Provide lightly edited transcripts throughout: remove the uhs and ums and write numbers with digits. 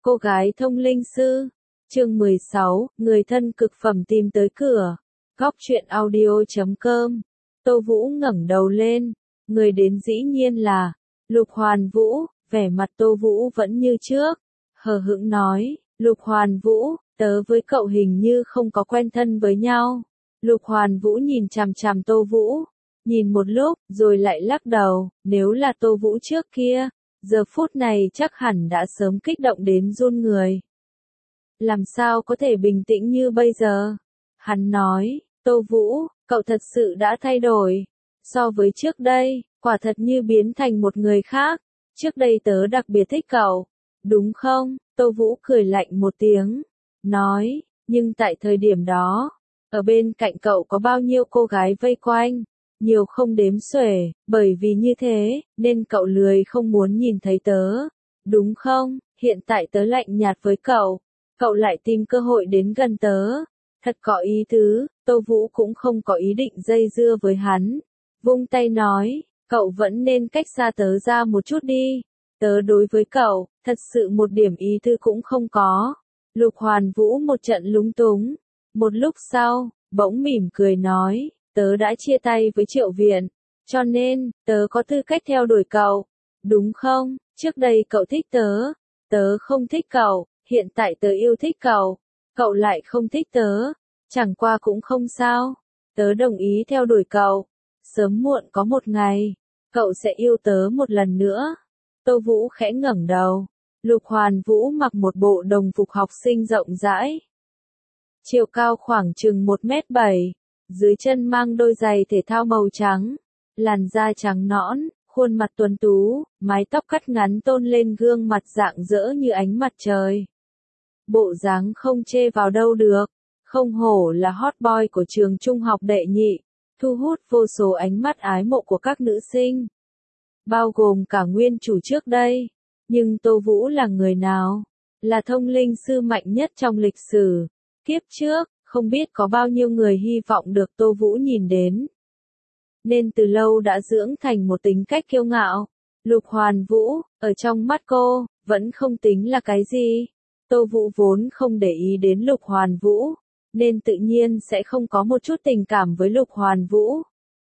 Cô gái thông linh sư. Chương 16, người thân cực phẩm tìm tới cửa. Góc truyện audio.com. Tô Vũ ngẩng đầu lên, người đến dĩ nhiên là Lục Hoàn Vũ. Vẻ mặt Tô Vũ vẫn như trước, hờ hững nói, Lục Hoàn Vũ, tớ với cậu hình như không có quen thân với nhau. Lục Hoàn Vũ nhìn chằm chằm Tô Vũ, nhìn một lúc, rồi lại lắc đầu, nếu là Tô Vũ trước kia, giờ phút này chắc hẳn đã sớm kích động đến run người. Làm sao có thể bình tĩnh như bây giờ? Hắn nói, Tô Vũ, cậu thật sự đã thay đổi. So với trước đây, quả thật như biến thành một người khác. Trước đây tớ đặc biệt thích cậu, đúng không? Tô Vũ cười lạnh một tiếng, nói, nhưng tại thời điểm đó, ở bên cạnh cậu có bao nhiêu cô gái vây quanh, nhiều không đếm xuể, bởi vì như thế, nên cậu lười không muốn nhìn thấy tớ, đúng không? Hiện tại tớ lạnh nhạt với cậu, cậu lại tìm cơ hội đến gần tớ, thật có ý tứ. Tô Vũ cũng không có ý định dây dưa với hắn, vung tay nói, cậu vẫn nên cách xa tớ ra một chút đi, tớ đối với cậu, thật sự một điểm ý tư cũng không có. Lục Hoàn Vũ một trận lúng túng, một lúc sau, bỗng mỉm cười nói, tớ đã chia tay với Triệu Viện, cho nên, tớ có tư cách theo đuổi cậu, đúng không? Trước đây cậu thích tớ, tớ không thích cậu, hiện tại tớ yêu thích cậu, cậu lại không thích tớ, chẳng qua cũng không sao, tớ đồng ý theo đuổi cậu, sớm muộn có một ngày, cậu sẽ yêu tớ một lần nữa. Tô Vũ khẽ ngẩng đầu, Lục Hoàn Vũ mặc một bộ đồng phục học sinh rộng rãi, chiều cao khoảng chừng 1m7, dưới chân mang đôi giày thể thao màu trắng, làn da trắng nõn, khuôn mặt tuấn tú, mái tóc cắt ngắn tôn lên gương mặt rạng rỡ như ánh mặt trời. Bộ dáng không chê vào đâu được, không hổ là hot boy của trường trung học đệ nhị, thu hút vô số ánh mắt ái mộ của các nữ sinh, bao gồm cả nguyên chủ trước đây. Nhưng Tô Vũ là người nào? Là thông linh sư mạnh nhất trong lịch sử. Kiếp trước, không biết có bao nhiêu người hy vọng được Tô Vũ nhìn đến, nên từ lâu đã dưỡng thành một tính cách kiêu ngạo. Lục Hoàn Vũ, ở trong mắt cô, vẫn không tính là cái gì. Tô Vũ vốn không để ý đến Lục Hoàn Vũ, nên tự nhiên sẽ không có một chút tình cảm với Lục Hoàn Vũ.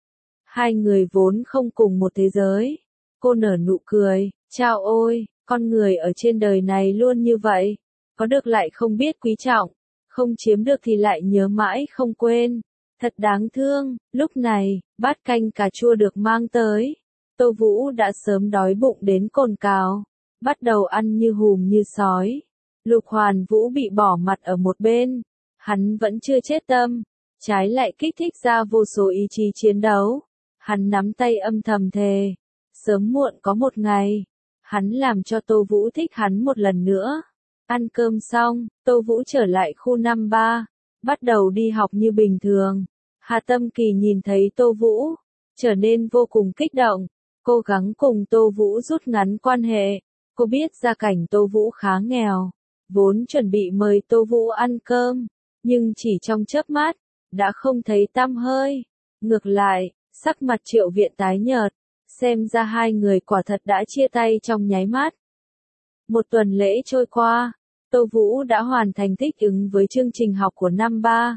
Hai người vốn không cùng một thế giới. Cô nở nụ cười, chao ôi, con người ở trên đời này luôn như vậy, có được lại không biết quý trọng, không chiếm được thì lại nhớ mãi không quên, thật đáng thương. Lúc này, bát canh cà chua được mang tới, Tô Vũ đã sớm đói bụng đến cồn cào, bắt đầu ăn như hùm như sói. Lục Hoàn Vũ bị bỏ mặt ở một bên, hắn vẫn chưa chết tâm, trái lại kích thích ra vô số ý chí chiến đấu. Hắn nắm tay âm thầm thề, sớm muộn có một ngày, hắn làm cho Tô Vũ thích hắn một lần nữa. Ăn cơm xong, Tô Vũ trở lại khu 53, bắt đầu đi học như bình thường. Hà Tâm Kỳ nhìn thấy Tô Vũ, trở nên vô cùng kích động, cố gắng cùng Tô Vũ rút ngắn quan hệ. Cô biết gia cảnh Tô Vũ khá nghèo, vốn chuẩn bị mời Tô Vũ ăn cơm, nhưng chỉ trong chớp mắt, đã không thấy tăm hơi. Ngược lại, sắc mặt Triệu Viện tái nhợt, xem ra hai người quả thật đã chia tay trong nháy mắt. Một tuần lễ trôi qua, Tô Vũ đã hoàn thành thích ứng với chương trình học của năm 3.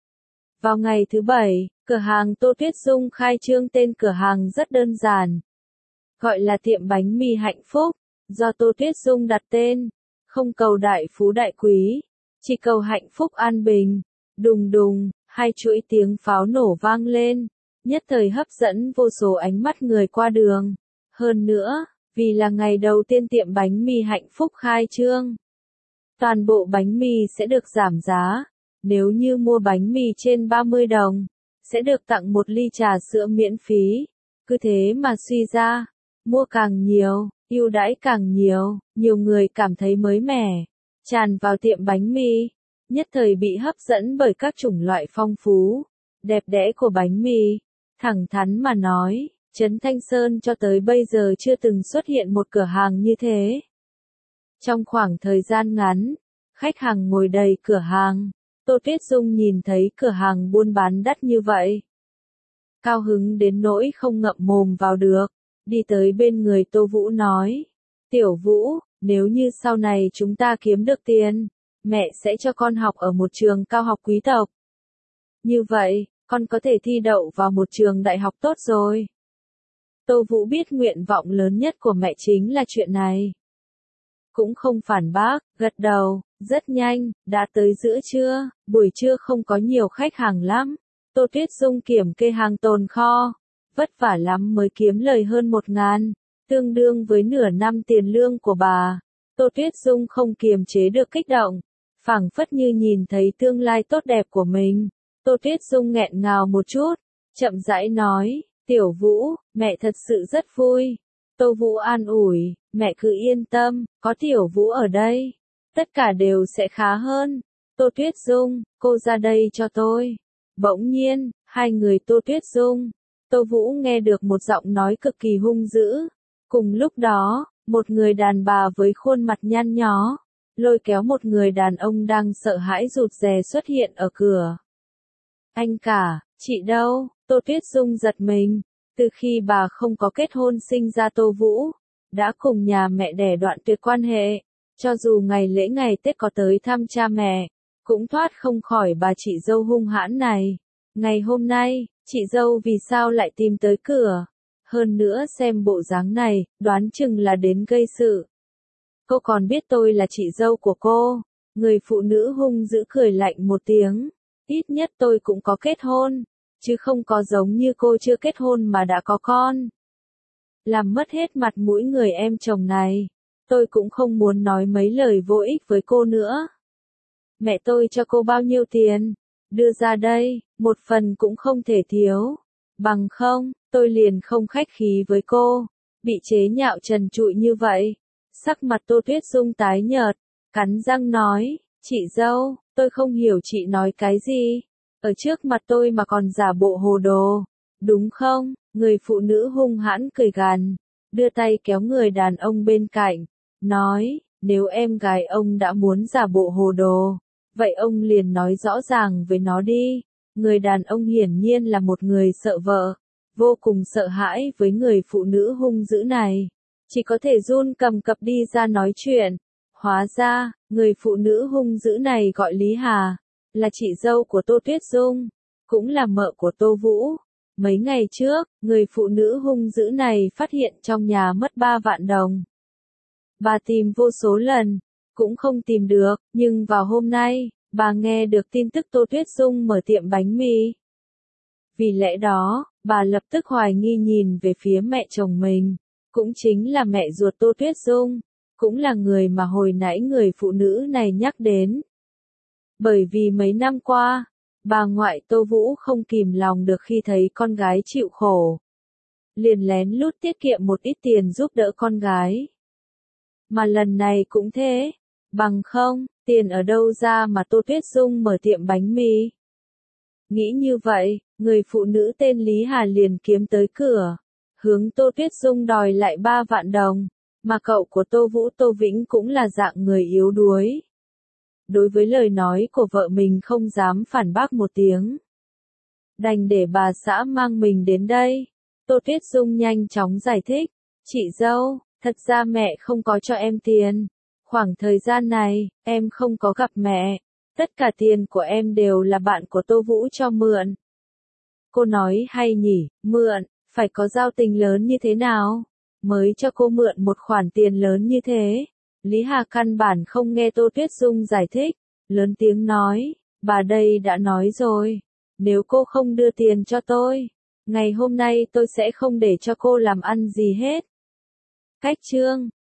Vào ngày thứ 7, cửa hàng Tô Tuyết Dung khai trương. Tên cửa hàng rất đơn giản, gọi là tiệm bánh mì hạnh phúc, do Tô Tuyết Dung đặt tên, không cầu đại phú đại quý, chỉ cầu hạnh phúc an bình. Đùng đùng, hai chuỗi tiếng pháo nổ vang lên, nhất thời hấp dẫn vô số ánh mắt người qua đường. Hơn nữa, vì là ngày đầu tiên tiệm bánh mì hạnh phúc khai trương, toàn bộ bánh mì sẽ được giảm giá. Nếu như mua bánh mì trên 30 đồng, sẽ được tặng một ly trà sữa miễn phí. Cứ thế mà suy ra, mua càng nhiều, ưu đãi càng nhiều, nhiều người cảm thấy mới mẻ, tràn vào tiệm bánh mì, nhất thời bị hấp dẫn bởi các chủng loại phong phú, đẹp đẽ của bánh mì. Thẳng thắn mà nói, Trấn Thanh Sơn cho tới bây giờ chưa từng xuất hiện một cửa hàng như thế. Trong khoảng thời gian ngắn, khách hàng ngồi đầy cửa hàng. Tô Tuyết Dung nhìn thấy cửa hàng buôn bán đắt như vậy, cao hứng đến nỗi không ngậm mồm vào được, đi tới bên người Tô Vũ nói, Tiểu Vũ, nếu như sau này chúng ta kiếm được tiền, mẹ sẽ cho con học ở một trường cao học quý tộc. Như vậy, con có thể thi đậu vào một trường đại học tốt rồi. Tô Vũ biết nguyện vọng lớn nhất của mẹ chính là chuyện này. Cũng không phản bác, gật đầu, rất nhanh, đã tới giữa trưa, buổi trưa không có nhiều khách hàng lắm. Tô Tuyết Dung kiểm kê hàng tồn kho, vất vả lắm mới kiếm lời hơn 1.000, tương đương với nửa năm tiền lương của bà. Tô Tuyết Dung không kiềm chế được kích động, phảng phất như nhìn thấy tương lai tốt đẹp của mình. Tô Tuyết Dung nghẹn ngào một chút, chậm rãi nói, Tiểu Vũ, mẹ thật sự rất vui. Tô Vũ an ủi, mẹ cứ yên tâm, có Tiểu Vũ ở đây, tất cả đều sẽ khá hơn. Tô Tuyết Dung, cô ra đây cho tôi. Bỗng nhiên, hai người Tô Tuyết Dung, Tô Vũ nghe được một giọng nói cực kỳ hung dữ. Cùng lúc đó, một người đàn bà với khuôn mặt nhăn nhó, lôi kéo một người đàn ông đang sợ hãi rụt rè xuất hiện ở cửa. Anh cả, chị đâu? Tô Tuyết Dung giật mình, từ khi bà không có kết hôn sinh ra Tô Vũ, đã cùng nhà mẹ đẻ đoạn tuyệt quan hệ, cho dù ngày lễ ngày Tết có tới thăm cha mẹ, cũng thoát không khỏi bà chị dâu hung hãn này. Ngày hôm nay, chị dâu vì sao lại tìm tới cửa? Hơn nữa xem bộ dáng này, đoán chừng là đến gây sự. Cô còn biết tôi là chị dâu của cô. Người phụ nữ hung dữ cười lạnh một tiếng. Ít nhất tôi cũng có kết hôn, chứ không có giống như cô chưa kết hôn mà đã có con. Làm mất hết mặt mũi người em chồng này. Tôi cũng không muốn nói mấy lời vô ích với cô nữa. Mẹ tôi cho cô bao nhiêu tiền? Đưa ra đây, một phần cũng không thể thiếu. Bằng không, tôi liền không khách khí với cô. Bị chế nhạo trần trụi như vậy. Sắc mặt Tô Tuyết Dung tái nhợt, cắn răng nói, chị dâu, tôi không hiểu chị nói cái gì. Ở trước mặt tôi mà còn giả bộ hồ đồ, đúng không? Người phụ nữ hung hãn cười gằn, đưa tay kéo người đàn ông bên cạnh, nói, nếu em gái ông đã muốn giả bộ hồ đồ, vậy ông liền nói rõ ràng với nó đi. Người đàn ông hiển nhiên là một người sợ vợ, vô cùng sợ hãi với người phụ nữ hung dữ này, chỉ có thể run cầm cập đi ra nói chuyện. Hóa ra, người phụ nữ hung dữ này gọi Lý Hà, là chị dâu của Tô Tuyết Dung, cũng là mợ của Tô Vũ. Mấy ngày trước, người phụ nữ hung dữ này phát hiện trong nhà mất 3 vạn đồng. Bà tìm vô số lần, cũng không tìm được, nhưng vào hôm nay, bà nghe được tin tức Tô Tuyết Dung mở tiệm bánh mì. Vì lẽ đó, bà lập tức hoài nghi nhìn về phía mẹ chồng mình, cũng chính là mẹ ruột Tô Tuyết Dung, cũng là người mà hồi nãy người phụ nữ này nhắc đến. Bởi vì mấy năm qua, bà ngoại Tô Vũ không kìm lòng được khi thấy con gái chịu khổ. Liền lén lút tiết kiệm một ít tiền giúp đỡ con gái. Mà lần này cũng thế, bằng không, tiền ở đâu ra mà Tô Tuyết Dung mở tiệm bánh mì. Nghĩ như vậy, người phụ nữ tên Lý Hà liền kiếm tới cửa, hướng Tô Tuyết Dung đòi lại 3 vạn đồng, mà cậu của Tô Vũ Tô Vĩnh cũng là dạng người yếu đuối. Đối với lời nói của vợ mình không dám phản bác một tiếng. Đành để bà xã mang mình đến đây. Tô Tuyết Dung nhanh chóng giải thích, chị dâu, thật ra mẹ không có cho em tiền. Khoảng thời gian này, em không có gặp mẹ. Tất cả tiền của em đều là bạn của Tô Vũ cho mượn. Cô nói hay nhỉ, mượn, phải có giao tình lớn như thế nào? Mới cho cô mượn một khoản tiền lớn như thế. Lý Hà căn bản không nghe Tô Tuyết Dung giải thích, lớn tiếng nói, bà đây đã nói rồi, nếu cô không đưa tiền cho tôi, ngày hôm nay tôi sẽ không để cho cô làm ăn gì hết. Cách chương